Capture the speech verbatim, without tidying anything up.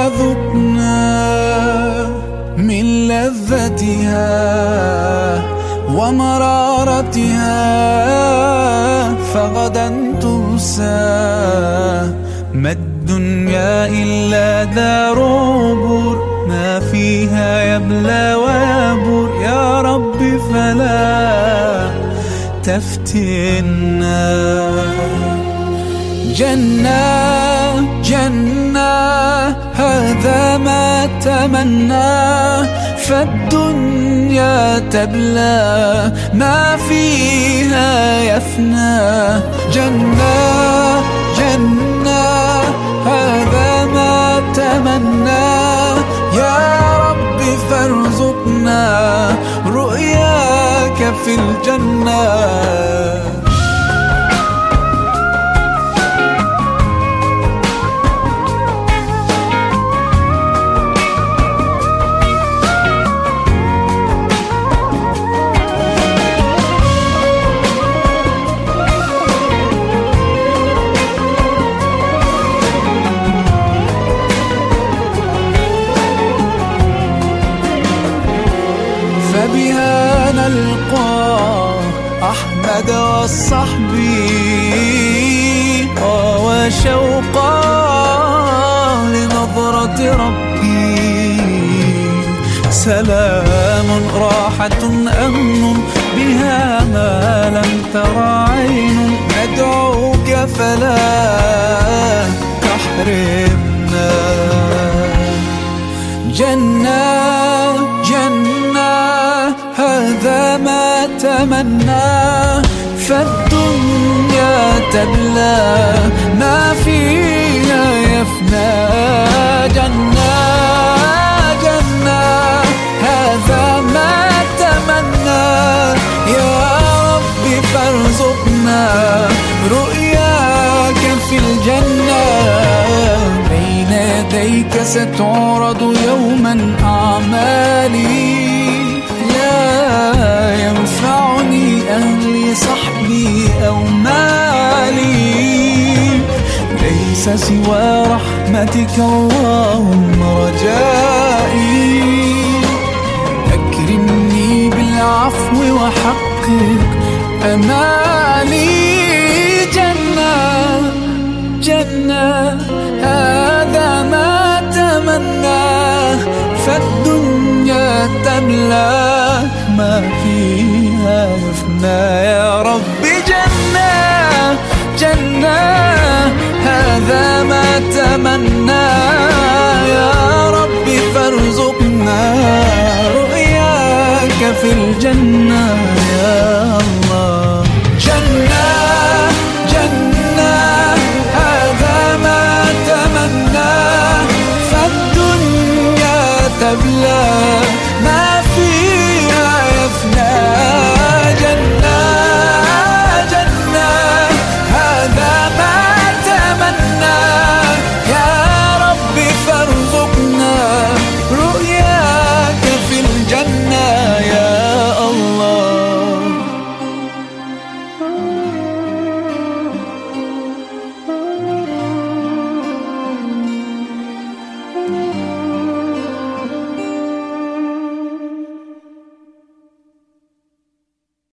ذقنا من لذتها ومرارتها فغدا تنسى. ما الدنيا إلا دار عبور، ما فيها يبلى ويبور. يا رب فلا تفتنا. جنة جنة هذا ما تمناه، فالدنيا تبلى ما فيها يفنى. جنة جنة هذا ما تمناه، يا رب فارزقنا رؤياك في الجنة. فبها نلقى أحمد والصحب وشوقا لنظرة ربي. سلام راحة أمن بها ما لم تر عين. ندعوك فلا تحرمنا. جنة هذا ما تمناه، فالدنيا تبلى ما فيها يفنى. جنة جنة هذا ما تمناه، يا رب فارزقنا رؤياك في الجنة. بين يديك ستعرض يوما أعمالي، لا ينفعني أهلي صحبي أو مالي. ليس سوى رحمتك اللهم رجائي. أكرمني بالعفو وحقق أمالي. جنة جنة هذا ما تمناه، فالدنيا تملى ما فيها يفنى. يا رب جنة جنة هذا ما تمنى، يا رب فارزقنا رؤياك في الجنة. يا الله جنة جنة هذا ما تمنى، فالدنيا تبلى